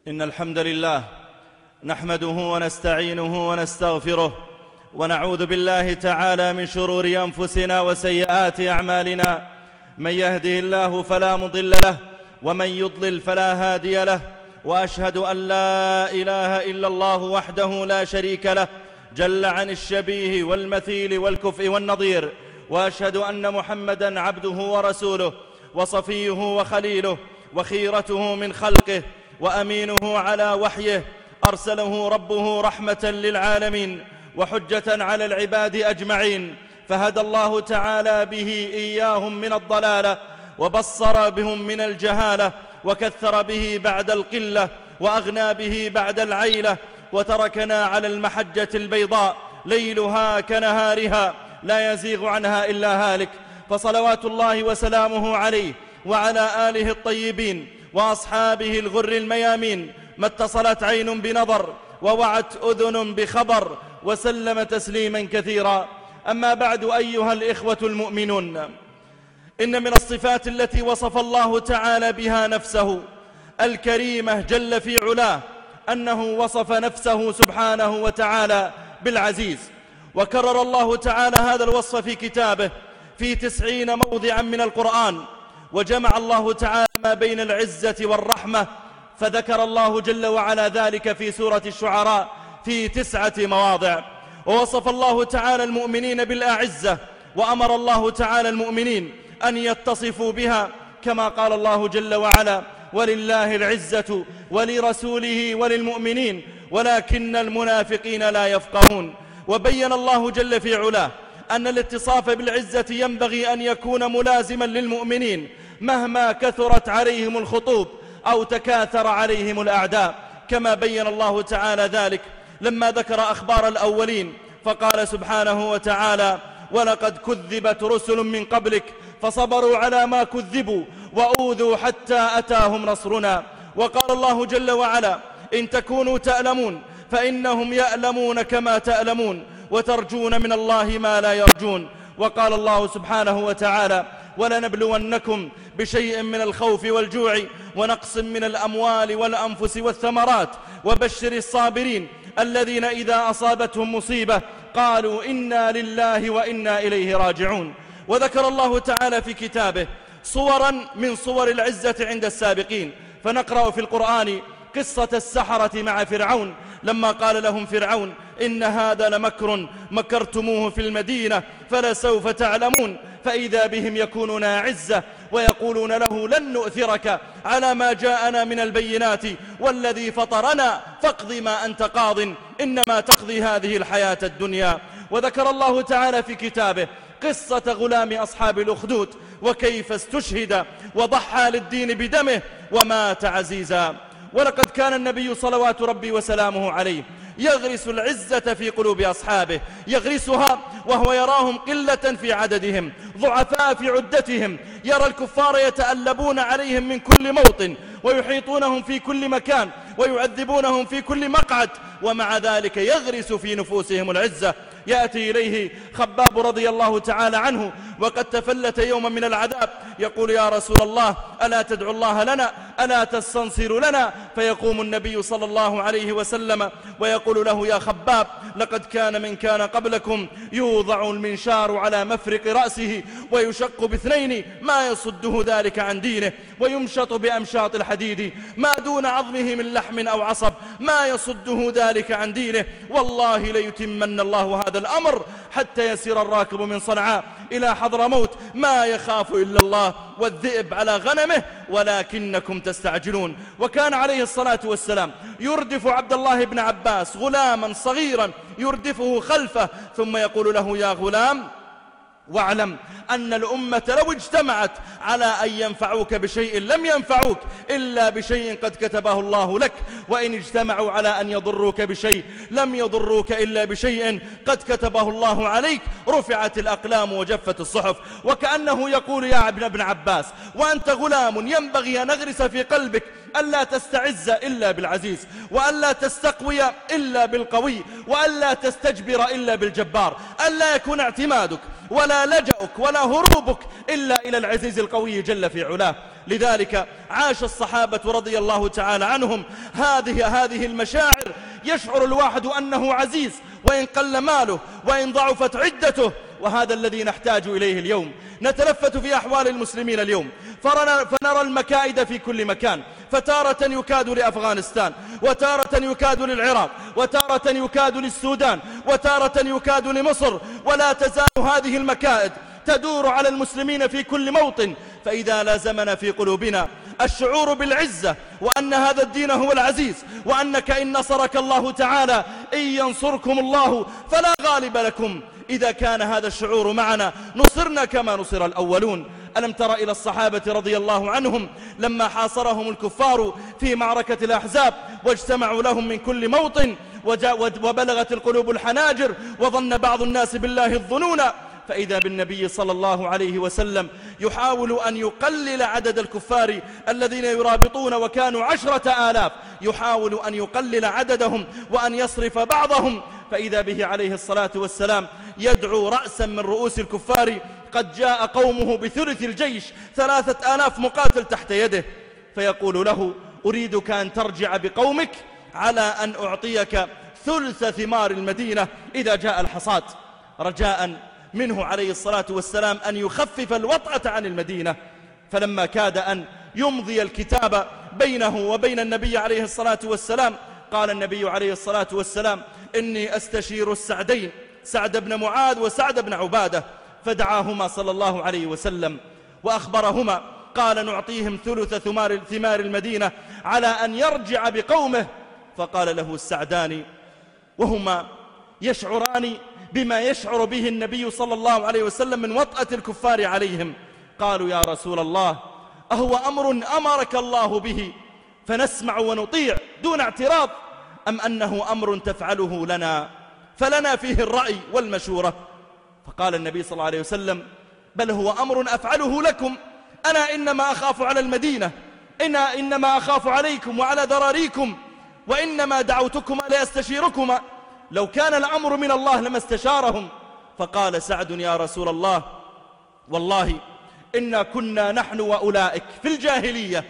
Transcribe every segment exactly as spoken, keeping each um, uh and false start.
إن الحمد لله نحمده ونستعينه ونستغفره ونعوذ بالله تعالى من شرور أنفسنا وسيئات أعمالنا. من يهده الله فلا مضل له ومن يضلل فلا هادي له، وأشهد أن لا إله إلا الله وحده لا شريك له جل عن الشبيه والمثيل والكفء والنظير، وأشهد أن محمدًا عبده ورسوله وصفيه وخليله وخيرته من خلقه وأمينه على وحيه، أرسله ربه رحمة للعالمين وحجة على العباد أجمعين، فهدى الله تعالى به إياهم من الضلالة وبصر بهم من الجهالة، وكثر به بعد القلة وأغنى به بعد العيلة، وتركنا على المحجة البيضاء ليلها كنهارها لا يزيغ عنها إلا هالك. فصلوات الله وسلامه عليه وعلى آله الطيبين وأصحابه الغر الميامين، ما اتصلت عين بنظر ووعت أذن بخبر، وسلم تسليما كثيرا. أما بعد، أيها الإخوة المؤمنون، إن من الصفات التي وصف الله تعالى بها نفسه الكريمة جل في علاه أنه وصف نفسه سبحانه وتعالى بالعزيز، وكرر الله تعالى هذا الوصف في كتابه في تسعين موضعا من القرآن، وجمع الله تعالى ما بين العزة والرحمة، فذكر الله جل وعلا ذلك في سورة الشعراء في تسعة مواضع. ووصف الله تعالى المؤمنين بالأعزة، وأمر الله تعالى المؤمنين أن يتصفوا بها، كما قال الله جل وعلا: ولله العزة ولرسوله وللمؤمنين ولكن المنافقين لا يفقهون. وبين الله جل في علاه أن الاتصاف بالعزة ينبغي أن يكون ملازما للمؤمنين مهما كثرت عليهم الخطوب أو تكاثر عليهم الأعداء، كما بين الله تعالى ذلك لما ذكر أخبار الأولين، فقال سبحانه وتعالى: ولقد كذبت رسل من قبلك فصبروا على ما كذبوا وأوذوا حتى أتاهم نصرنا. وقال الله جل وعلا: إن تكونوا تألمون فإنهم يألمون كما تألمون وترجون من الله ما لا يرجون. وقال الله سبحانه وتعالى: ولنبلونكم بشيء من الخوف والجوع ونقص من الأموال والأنفس والثمرات وبشر الصابرين الذين إذا أصابتهم مصيبة قالوا إنا لله وإنا إليه راجعون. وذكر الله تعالى في كتابه صورا من صور العزة عند السابقين، فنقرأ في القرآن قصة السحرة مع فرعون لما قال لهم فرعون: إن هذا لمكر مكرتموه في المدينة فلسوف تعلمون. فإذا بهم يكونون أعزة ويقولون له: لن نؤثرك على ما جاءنا من البينات والذي فطرنا فاقض ما أنت قاض إنما تقضي هذه الحياة الدنيا. وذكر الله تعالى في كتابه قصة غلام أصحاب الأخدود وكيف استشهد وضحى للدين بدمه ومات عزيزا. ولقد كان النبي صلوات ربي وسلامه عليه يغرس العزة في قلوب أصحابه، يغرسها وهو يراهم قلة في عددهم ضعفاء في عدتهم، يرى الكفار يتألبون عليهم من كل موطن ويحيطونهم في كل مكان ويعذبونهم في كل مقعد، ومع ذلك يغرس في نفوسهم العزة. يأتي إليه خباب رضي الله تعالى عنه وقد تفلت يوما من العذاب، يقول: يا رسول الله، ألا تدعو الله لنا، ألا تستنصر لنا؟ فيقوم النبي صلى الله عليه وسلم ويقول له: يا خباب، لقد كان من كان قبلكم يوضع المنشار على مفرق رأسه ويشق باثنين ما يصده ذلك عن دينه، ويمشط بأمشاط الحديد ما دون عظمه من لحم أو عصب ما يصده ذلك عن دينه، والله ليتمن الله هذا الأمر حتى يسير الراكب من صنعاء إلى حضرموت ما يخاف إلا الله والذئب على غنمه ولكنكم تستعجلون. وكان عليه الصلاة والسلام يردف عبد الله بن عباس غلاما صغيرا يردفه خلفه، ثم يقول له: يا غلام، واعلم أن الأمة لو اجتمعت على أن ينفعوك بشيء لم ينفعوك إلا بشيء قد كتبه الله لك، وإن اجتمعوا على أن يضروك بشيء لم يضروك إلا بشيء قد كتبه الله عليك، رفعت الأقلام وجفت الصحف. وكأنه يقول: يا ابن عباس، وأنت غلام ينبغي أن نغرس في قلبك ألا تستعز إلا بالعزيز، وألا تستقوي إلا بالقوي، وألا تستجبر إلا بالجبار، ألا يكون اعتمادك ولا لجأك ولا هروبك إلا إلى العزيز القوي جل في علاه. لذلك عاش الصحابة رضي الله تعالى عنهم هذه هذه المشاعر. يشعر الواحد أنه عزيز وإن قل ماله وإن ضعفت عدته، وهذا الذي نحتاج إليه اليوم. نتلفت في أحوال المسلمين اليوم فنرى المكائد في كل مكان، فتارة يكاد لأفغانستان، وتارة يكاد للعراق، وتارة يكاد للسودان، وتارة يكاد لمصر، ولا تزال هذه المكائد تدور على المسلمين في كل موطن. فإذا لازمنا في قلوبنا الشعور بالعزة وأن هذا الدين هو العزيز، وأنك إن نصرك الله تعالى إن ينصركم الله فلا غالب لكم، إذا كان هذا الشعور معنا نصرنا كما نصر الأولون. ألم تر إلى الصحابة رضي الله عنهم لما حاصرهم الكفار في معركة الأحزاب واجتمعوا لهم من كل موطن، وبلغت القلوب الحناجر، وظن بعض الناس بالله الظنون، فإذا بالنبي صلى الله عليه وسلم يحاول أن يقلل عدد الكفار الذين يرابطون، وكانوا عشرة آلاف، يحاول أن يقلل عددهم وأن يصرف بعضهم، فإذا به عليه الصلاة والسلام يدعو رأسا من رؤوس الكفار قد جاء قومه بثلث الجيش، ثلاثة آلاف مقاتل تحت يده، فيقول له: أريدك أن ترجع بقومك على أن أعطيك ثلث ثمار المدينة إذا جاء الحصاد، رجاء منه عليه الصلاة والسلام أن يخفف الوطأة عن المدينة. فلما كاد أن يمضي الكتاب بينه وبين النبي عليه الصلاة والسلام، قال النبي عليه الصلاة والسلام: إني أستشير السعدين، سعد بن معاذ وسعد بن عبادة، فدعاهما صلى الله عليه وسلم وأخبرهما، قال: نعطيهم ثلث ثمار, ثمار المدينة على أن يرجع بقومه. فقال له السعدان وهما يشعران بما يشعر به النبي صلى الله عليه وسلم من وطأة الكفار عليهم، قالوا: يا رسول الله، أهو أمر أمرك الله به فنسمع ونطيع دون اعتراض، أم أنه أمر تفعله لنا فلنا فيه الرأي والمشورة؟ فقال النبي صلى الله عليه وسلم: بل هو أمر أفعله لكم، أنا إنما أخاف على المدينة، إنا إنما أخاف عليكم وعلى ذراريكم، وإنما دعوتكما لأستشيركما، لو كان الأمر من الله لما استشارهم. فقال سعد: يا رسول الله، والله إنا كنا نحن وأولئك في الجاهلية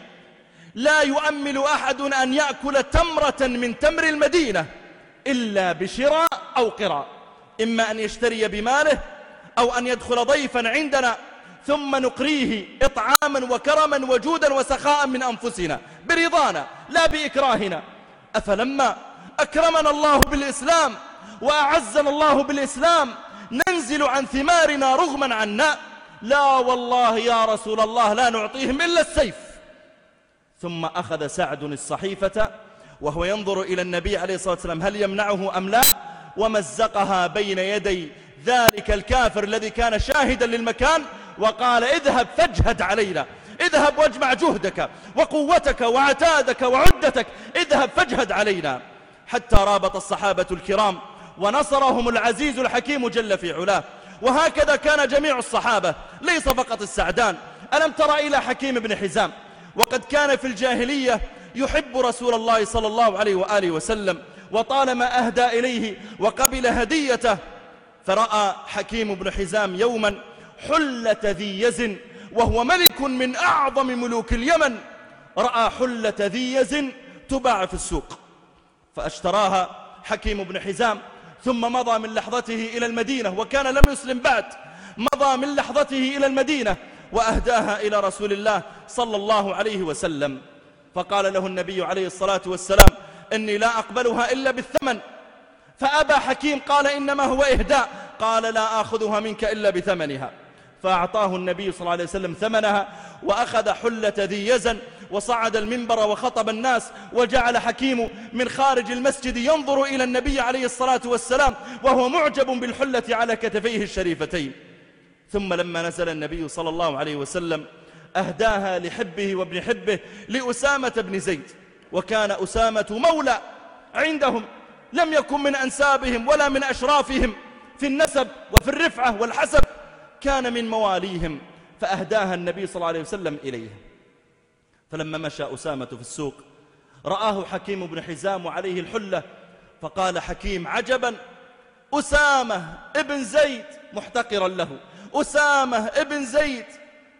لا يؤمل أحد أن يأكل تمرة من تمر المدينة إلا بشراء أو قراء، إما أن يشتري بماله أو أن يدخل ضيفا عندنا ثم نقريه إطعاما وكرما وجودا وسخاء من أنفسنا برضانا لا بإكراهنا. أفلما أكرمنا الله بالإسلام وأعزنا الله بالإسلام ننزل عن ثمارنا رغما عنا؟ لا والله يا رسول الله لا نعطيهم إلا السيف. ثم أخذ سعد الصحيفة وهو ينظر إلى النبي عليه الصلاة والسلام هل يمنعه أم لا، ومزقها بين يدي ذلك الكافر الذي كان شاهدا للمكان، وقال: اذهب فاجهد علينا، اذهب واجمع جهدك وقوتك وعتادك وعدتك، اذهب فاجهد علينا. حتى رابط الصحابة الكرام ونصرهم العزيز الحكيم جل في علاه. وهكذا كان جميع الصحابة ليس فقط السعدان. ألم تر إلى حكيم بن حزام، وقد كان في الجاهلية يحب رسول الله صلى الله عليه وآله وسلم، وطالما أهدى إليه وقبل هديته، فرأى حكيم بن حزام يوما حلة ذي يز، وهو ملك من أعظم ملوك اليمن، رأى حلة ذي يز تباع في السوق، فاشتراها حكيم بن حزام، ثم مضى من لحظته إلى المدينة، وكان لم يسلم بعد، مضى من لحظته إلى المدينة وأهداها إلى رسول الله صلى الله عليه وسلم. فقال له النبي عليه الصلاة والسلام: إني لا أقبلها إلا بالثمن. فأبى حكيم، قال: إنما هو إهداء. قال: لا آخذها منك إلا بثمنها. فأعطاه النبي صلى الله عليه وسلم ثمنها، وأخذ حلة ذي يزن وصعد المنبر وخطب الناس، وجعل حكيم من خارج المسجد ينظر إلى النبي عليه الصلاة والسلام وهو معجب بالحلة على كتفيه الشريفتين. ثم لما نزل النبي صلى الله عليه وسلم أهداها لحبه وابن حبه لأسامة بن زيد، وكان أسامة مولى عندهم، لم يكن من أنسابهم ولا من أشرافهم في النسب وفي الرفعة والحسب، كان من مواليهم، فأهداها النبي صلى الله عليه وسلم إليه. فلما مشى أسامة في السوق رآه حكيم بن حزام عليه الحلة، فقال حكيم: عجبا، أسامة ابن زيد، محتقرا له، أسامة ابن زيد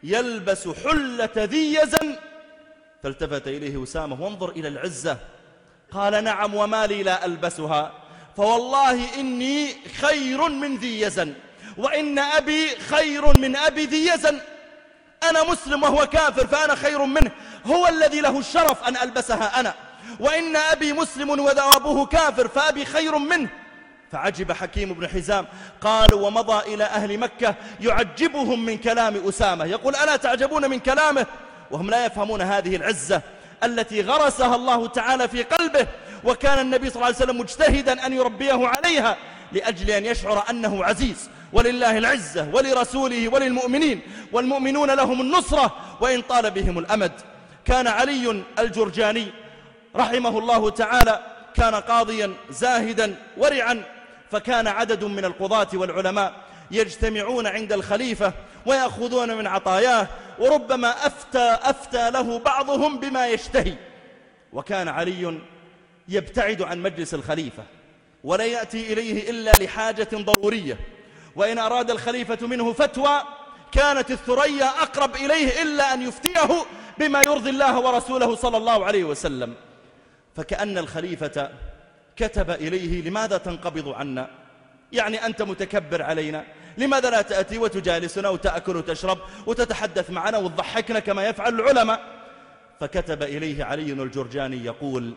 يلبس حلة ذي يزن؟ فالتفت إليه أسامة وانظر إلى العزة، قال نعم وما لي لا ألبسها، فوالله إني خير من ذي يزن، وإن أبي خير من أبي ذي يزن. أنا مسلم وهو كافر فأنا خير منه، هو الذي له الشرف أن ألبسها أنا، وإن أبي مسلم وأبوه كافر فأبي خير منه. فعجب حكيم بن حزام، قال ومضى إلى أهل مكة يعجبهم من كلام أسامة، يقول ألا تعجبون من كلامه؟ وهم لا يفهمون هذه العزة التي غرسها الله تعالى في قلبه، وكان النبي صلى الله عليه وسلم مجتهدا أن يربيه عليها لأجل أن يشعر أنه عزيز، ولله العزة ولرسوله وللمؤمنين، والمؤمنون لهم النصرة وإن طال بهم الأمد. كان علي الجرجاني رحمه الله تعالى كان قاضيا زاهدا ورعا، فكان عدد من القضاة والعلماء يجتمعون عند الخليفة ويأخذون من عطاياه، وربما أفتى, أفتى له بعضهم بما يشتهي. وكان علي يبتعد عن مجلس الخليفة ولا يأتي إليه إلا لحاجة ضرورية، وإن أراد الخليفة منه فتوى كانت الثريا أقرب إليه إلا أن يفتيه بما يرضي الله ورسوله صلى الله عليه وسلم. فكأن الخليفة كتب إليه لماذا تنقبض عنا؟ يعني أنت متكبر علينا، لماذا لا تأتي وتجالسنا وتأكل وتشرب وتتحدث معنا وتضحكنا كما يفعل العلماء؟ فكتب إليه علي الجرجاني يقول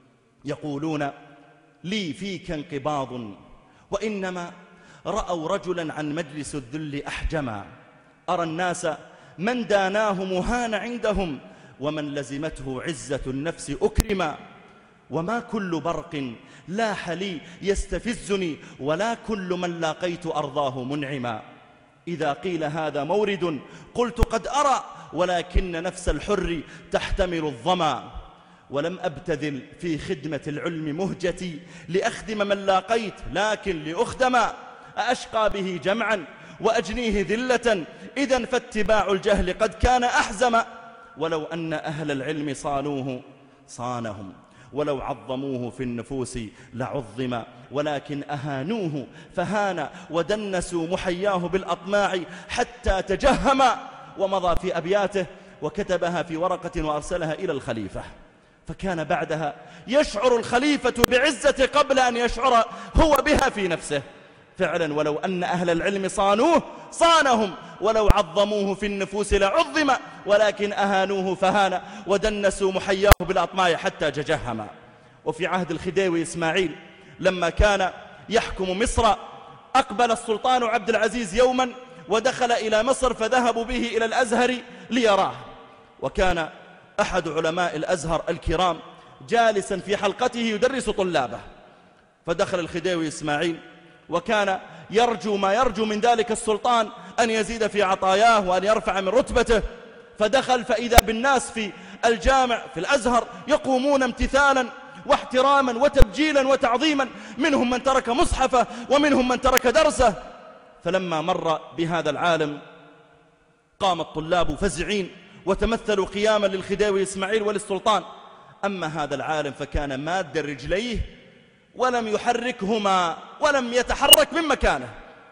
يقولون لي فيك انقباض، وإنما رأوا رجلا عن مجلس الذل أحجما، أرى الناس من داناه مهان عندهم، ومن لزمته عزة النفس أكرما، وما كل برق لاح لي يستفزني، ولا كل من لاقيت أرضاه منعما. إذا قيل هذا مورد قلت قد أرى، ولكن نفس الحر تحتمل الظما، ولم أبتذل في خدمة العلم مهجتي لأخدم من لاقيت، لكن لأخدما أشقى به جمعا وأجنيه ذلة، إذن فاتباع الجهل قد كان أحزم. ولو أن أهل العلم صانوه صانهم، ولو عظموه في النفوس لعظم، ولكن أهانوه فهان، ودنسوا محياه بالأطماع حتى تجهم. ومضى في أبياته وكتبها في ورقة وأرسلها إلى الخليفة، فكان بعدها يشعر الخليفة بعزة قبل أن يشعر هو بها في نفسه. فعلا ولو أن أهل العلم صانوه صانهم، ولو عظموه في النفوس لعظم، ولكن أهانوه فهان، ودنسوا محياه بالأطماع حتى تجهم. وفي عهد الخديوي إسماعيل لما كان يحكم مصر، أقبل السلطان عبد العزيز يوما ودخل إلى مصر، فذهبوا به إلى الأزهر ليراه، وكان أحد علماء الأزهر الكرام جالسا في حلقته يدرس طلابه. فدخل الخديوي إسماعيل وكان يرجو ما يرجو من ذلك السلطان أن يزيد في عطاياه وأن يرفع من رتبته. فدخل فإذا بالناس في الجامع في الأزهر يقومون امتثالا واحتراما وتبجيلا وتعظيما، منهم من ترك مصحفه ومنهم من ترك درسه. فلما مر بهذا العالم قام الطلاب فزعين وتمثلوا قياما للخديوي إسماعيل وللسلطان. أما هذا العالم فكان ماد رجليه ولم يحركهما ولم يتحرك من مكانه.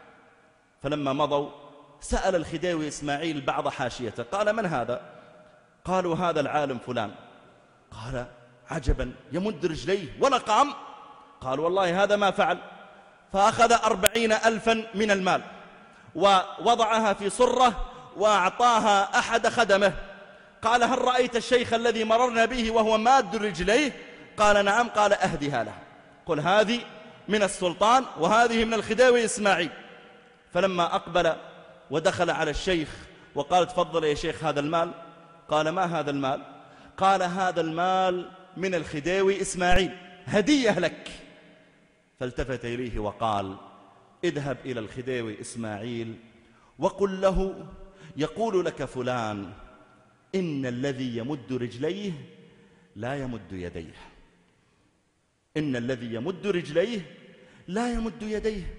فلما مضوا سأل الخديوي إسماعيل بعض حاشيته، قال من هذا؟ قالوا هذا العالم فلان. قال عجبا، يمد رجليه ولا قام؟ قال والله هذا ما فعل. فأخذ أربعين ألفا من المال ووضعها في صرة وأعطاها أحد خدمه. قال هل رأيت الشيخ الذي مررنا به وهو ماد رجليه؟ قال نعم. قال أهدها له، قل هذه من السلطان وهذه من الخديوي إسماعيل. فلما أقبل ودخل على الشيخ وقال تفضل يا شيخ هذا المال. قال ما هذا المال؟ قال هذا المال من الخديوي إسماعيل، هدية لك. فالتفت إليه وقال اذهب إلى الخديوي إسماعيل وقل له يقول لك فلان إن الذي يمد رجليه لا يمد يديه، إن الذي يمد رجليه لا يمد يديه،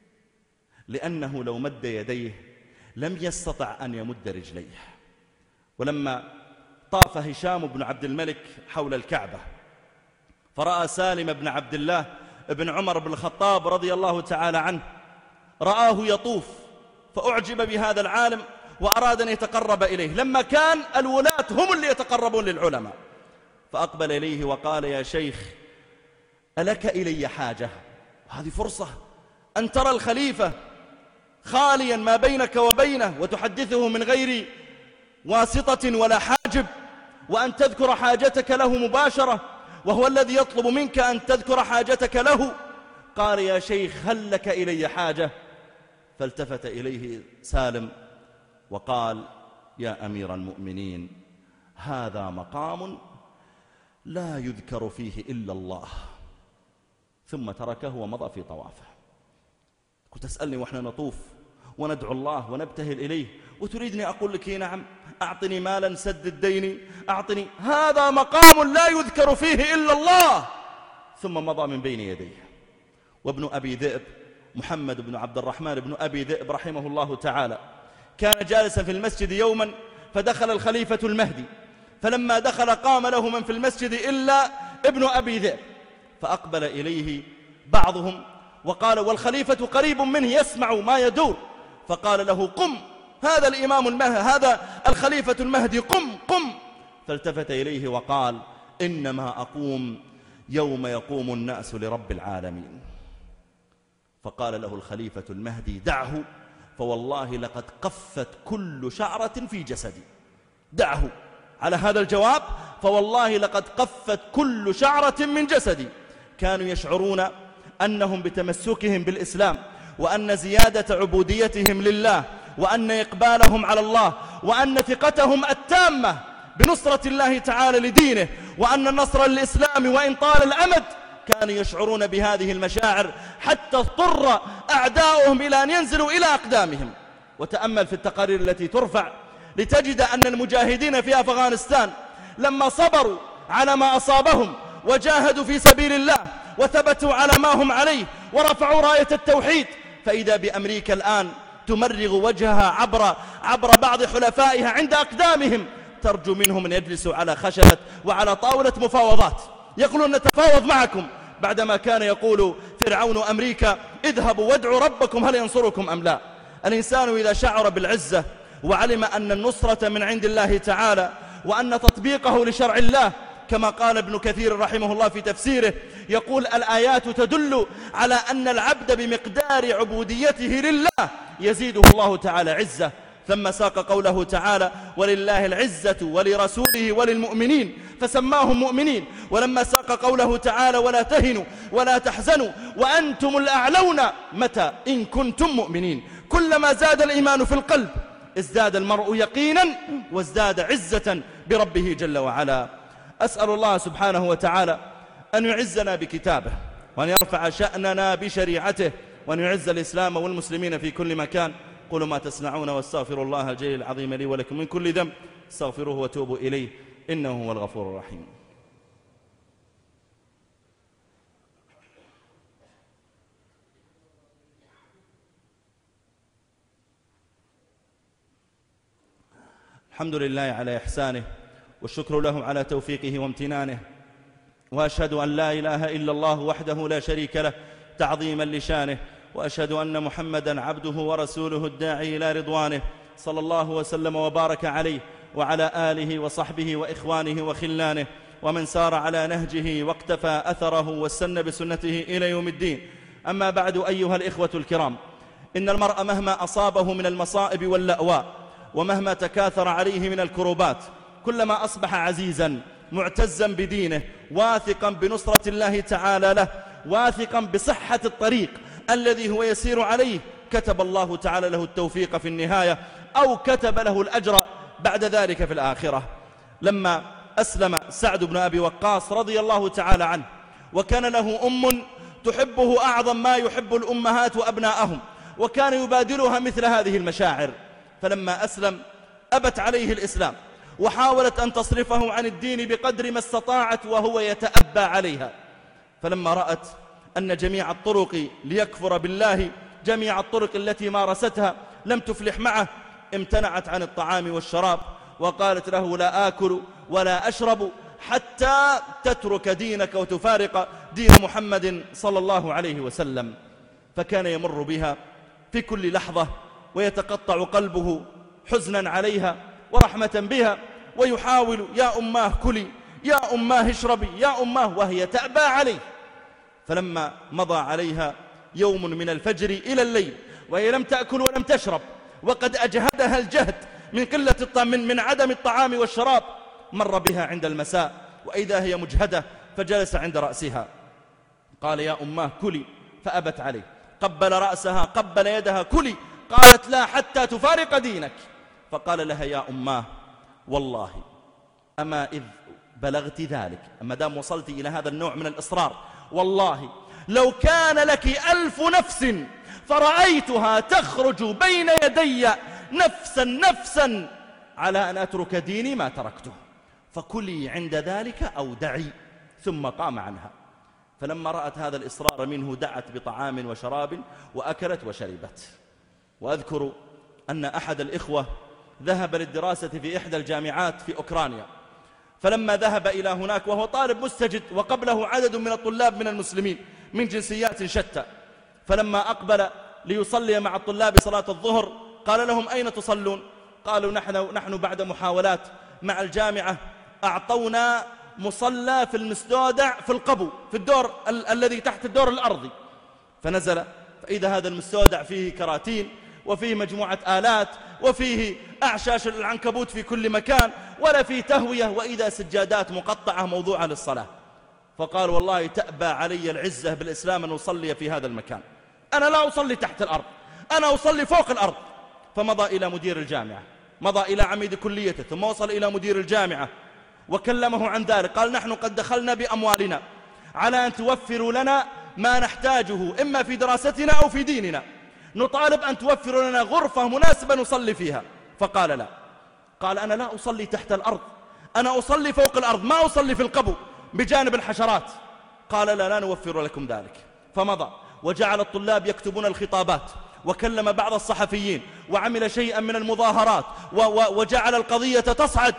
لأنه لو مد يديه لم يستطع أن يمد رجليه. ولما طاف هشام بن عبد الملك حول الكعبة فرأى سالم بن عبد الله ابن عمر بن الخطاب رضي الله تعالى عنه، رآه يطوف فأعجب بهذا العالم وأراد أن يتقرب إليه، لما كان الولاة هم اللي يتقربون للعلماء. فأقبل إليه وقال: يا شيخ، ألك إلي حاجة؟ هذه فرصة أن ترى الخليفة خاليا ما بينك وبينه وتحدثه من غير واسطة ولا حاجب، وأن تذكر حاجتك له مباشرة، وهو الذي يطلب منك أن تذكر حاجتك له. قال: يا شيخ، هل لك إلي حاجة؟ فالتفت إليه سالم وقال: يا أمير المؤمنين، هذا مقام لا يذكر فيه إلا الله. ثم تركه ومضى في طوافه. كنت تسألني وإحنا نطوف وندعو الله ونبتهل إليه، وتريدني أقول لك: نعم، أعطني مالا سدد ديني، أعطني. هذا مقام لا يذكر فيه إلا الله. ثم مضى من بين يديه. وابن أبي ذئب محمد بن عبد الرحمن بن أبي ذئب رحمه الله تعالى كان جالسا في المسجد يوما، فدخل الخليفة المهدي، فلما دخل قام له من في المسجد إلا ابن أبي ذئب، فأقبل إليه بعضهم وقال، والخليفة قريب منه يسمع ما يدور، فقال له: قم، هذا الإمام المهدي، هذا الخليفة المهدي، قم قم. فالتفت إليه وقال: إنما أقوم يوم يقوم الناس لرب العالمين. فقال له الخليفة المهدي: دعه، فوالله لقد قفت كل شعرة في جسدي. دعه. على هذا الجواب: فوالله لقد قفت كل شعرة من جسدي. كانوا يشعرون أنهم بتمسكهم بالإسلام، وأن زيادة عبوديتهم لله، وأن إقبالهم على الله، وأن ثقتهم التامة بنصرة الله تعالى لدينه، وأن النصر للإسلام وإن طال الأمد، كانوا يشعرون بهذه المشاعر حتى اضطر أعداؤهم إلى أن ينزلوا إلى أقدامهم. وتأمل في التقارير التي ترفع لتجد أن المجاهدين في أفغانستان لما صبروا على ما أصابهم وجاهدوا في سبيل الله وثبتوا على ما هم عليه ورفعوا راية التوحيد، فإذا بأمريكا الآن تمرغ وجهها عبر, عبر بعض حلفائها عند أقدامهم، ترجو منهم أن يجلسوا على خشبة وعلى طاولة مفاوضات، يقولون: نتفاوض معكم، بعدما كان يقول فرعون أمريكا: اذهبوا وادعوا ربكم هل ينصركم أم لا. الإنسان إذا شعر بالعزة وعلم أن النصرة من عند الله تعالى، وأن تطبيقه لشرع الله، كما قال ابن كثير رحمه الله في تفسيره، يقول: الآيات تدل على أن العبد بمقدار عبوديته لله يزيده الله تعالى عزة. ثم ساق قوله تعالى: ولله العزة ولرسوله وللمؤمنين، فسماهم مؤمنين. ولما ساق قوله تعالى: ولا تهنوا ولا تحزنوا وأنتم الأعلون متى إن كنتم مؤمنين. كلما زاد الإيمان في القلب ازداد المرء يقينا وازداد عزة بربه جل وعلا. أسأل الله سبحانه وتعالى أن يعزنا بكتابه، وأن يرفع شأننا بشريعته، وأن يعز الإسلام والمسلمين في كل مكان. قولوا ما تسمعون، واستغفر الله الجليل العظيم لي ولكم من كل ذنب، استغفروه وتوبوا إليه، إنه هو الغفور الرحيم. الحمد لله على إحسانه، والشكر له على توفيقه وامتنانه، وأشهد أن لا إله إلا الله وحده لا شريك له تعظيما لشانه، وأشهد أن محمدا عبده ورسوله الداعي إلى رضوانه، صلى الله وسلم وبارك عليه وعلى آله وصحبه وإخوانه وخلانه، ومن سار على نهجه واقتفى أثره واستنى بسنته إلى يوم الدين. أما بعد، أيها الإخوة الكرام، إن المرء مهما أصابه من المصائب واللأواء، ومهما تكاثر عليه من الكروبات، كلما أصبح عزيزا معتزا بدينه، واثقا بنصرة الله تعالى له، واثقا بصحة الطريق الذي هو يسير عليه، كتب الله تعالى له التوفيق في النهاية، أو كتب له الأجر بعد ذلك في الآخرة. لما أسلم سعد بن أبي وقاص رضي الله تعالى عنه، وكان له أم تحبه أعظم ما يحب الأمهات وأبناءهم، وكان يبادلها مثل هذه المشاعر، فلما أسلم أبت عليه الإسلام، وحاولت أن تصرفه عن الدين بقدر ما استطاعت، وهو يتأبى عليها. فلما رأت أن جميع الطرق ليكفر بالله، جميع الطرق التي مارستها لم تفلح معه، امتنعت عن الطعام والشراب، وقالت له: لا آكل ولا أشرب حتى تترك دينك وتفارق دين محمد صلى الله عليه وسلم. فكان يمر بها في كل لحظة ويتقطع قلبه حزنا عليها ورحمة بها، ويحاول يا أماه كلي، يا أماه اشربي، يا أماه، وهي تأبى عليه. فلما مضى عليها يوم من الفجر إلى الليل وهي لم تأكل ولم تشرب، وقد أجهدها الجهد من قلة الطعام، من, من عدم الطعام والشراب، مر بها عند المساء وإذا هي مجهدة، فجلس عند رأسها. قال يا أماه كلي، فأبت عليه. قبل رأسها، قبل يدها، كلي. قالت لا حتى تفارق دينك. فقال لها يا أماه والله أما إذ بلغت ذلك، أما دام وصلت إلى هذا النوع من الإصرار، والله لو كان لك ألف نفس فرأيتها تخرج بين يدي نفسا نفسا على أن أترك ديني ما تركته، فكلي عند ذلك أو دعي. ثم قام عنها. فلما رأت هذا الإصرار منه دعت بطعام وشراب وأكلت وشربت. وأذكر أن أحد الإخوة ذهب للدراسة في إحدى الجامعات في أوكرانيا، فلما ذهب إلى هناك وهو طالب مستجد وقبله عدد من الطلاب من المسلمين من جنسيات شتى، فلما أقبل ليصلي مع الطلاب صلاة الظهر قال لهم أين تصلون؟ قالوا نحن, نحن بعد محاولات مع الجامعة أعطونا مصلى في المستودع في القبو في الدور ال الذي تحت الدور الأرضي. فنزل فإذا هذا المستودع فيه كراتين وفيه مجموعة آلات وفيه أعشاش العنكبوت في كل مكان ولا فيه تهوية، وإذا سجادات مقطعة موضوعة للصلاة. فقال والله تأبى علي العزة بالإسلام أن أصلي في هذا المكان، أنا لا أصلي تحت الأرض، أنا أصلي فوق الأرض. فمضى إلى مدير الجامعة، مضى إلى عميد كليته، ثم وصل إلى مدير الجامعة وكلمه عن ذلك. قال نحن قد دخلنا بأموالنا على أن توفروا لنا ما نحتاجه إما في دراستنا أو في ديننا، نطالب أن توفروا لنا غرفة مناسبة نصلي فيها. فقال لا، قال أنا لا أصلي تحت الأرض، أنا أصلي فوق الأرض، ما أصلي في القبو بجانب الحشرات. قال لا لا نوفر لكم ذلك. فمضى وجعل الطلاب يكتبون الخطابات، وكلم بعض الصحفيين، وعمل شيئا من المظاهرات، وجعل القضية تصعد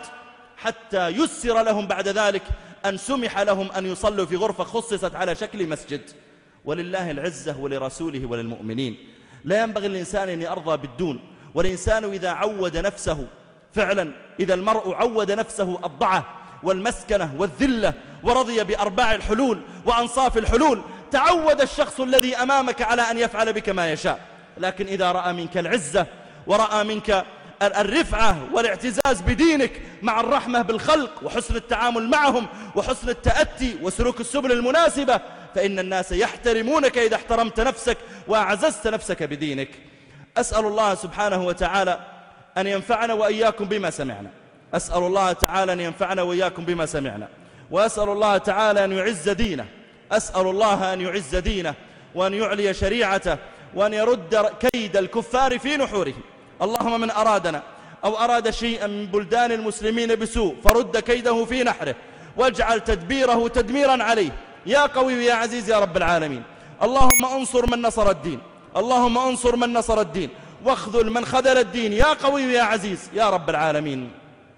حتى يسر لهم بعد ذلك أن سمح لهم أن يصلوا في غرفة خصصت على شكل مسجد. ولله العزة ولرسوله وللمؤمنين. لا ينبغي الإنسان أن يرضى بالدون، والإنسان إذا عود نفسه فعلا، إذا المرء عود نفسه الضعة والمسكنة والذلة ورضي بأرباع الحلول وأنصاف الحلول، تعود الشخص الذي أمامك على أن يفعل بك ما يشاء. لكن إذا رأى منك العزة ورأى منك الرفعة والاعتزاز بدينك مع الرحمة بالخلق وحسن التعامل معهم وحسن التأتي وسلوك السبل المناسبة، فإن الناس يحترمونك إذا احترمت نفسك وأعززت نفسك بدينك. أسأل الله سبحانه وتعالى أن ينفعنا وإياكم بما سمعنا، أسأل الله تعالى أن ينفعنا وإياكم بما سمعنا، وأسأل الله تعالى أن يعز دينه، أسأل الله أن يعز دينه وأن يعلي شريعته وأن يرد كيد الكفار في نحوره. اللهم من أرادنا أو أراد شيئا من بلدان المسلمين بسوء فرد كيده في نحره واجعل تدبيره تدميرا عليه يا قوي يا عزيز يا رب العالمين. اللهم انصر من نصر الدين، اللهم انصر من نصر الدين واخذل من خذل الدين يا قوي يا عزيز يا رب العالمين.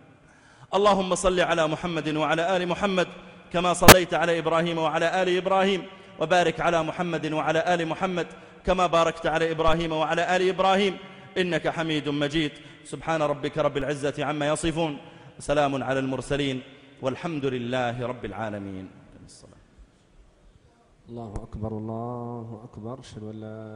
اللهم صل على محمد وعلى آل محمد كما صليت على إبراهيم وعلى آل إبراهيم، وبارك على محمد وعلى آل محمد كما باركت على إبراهيم وعلى آل إبراهيم إنك حميد مجيد. سبحان ربك رب العزة عما يصفون، سلام على المرسلين، والحمد لله رب العالمين. الله أكبر الله أكبر. أشهد أن لا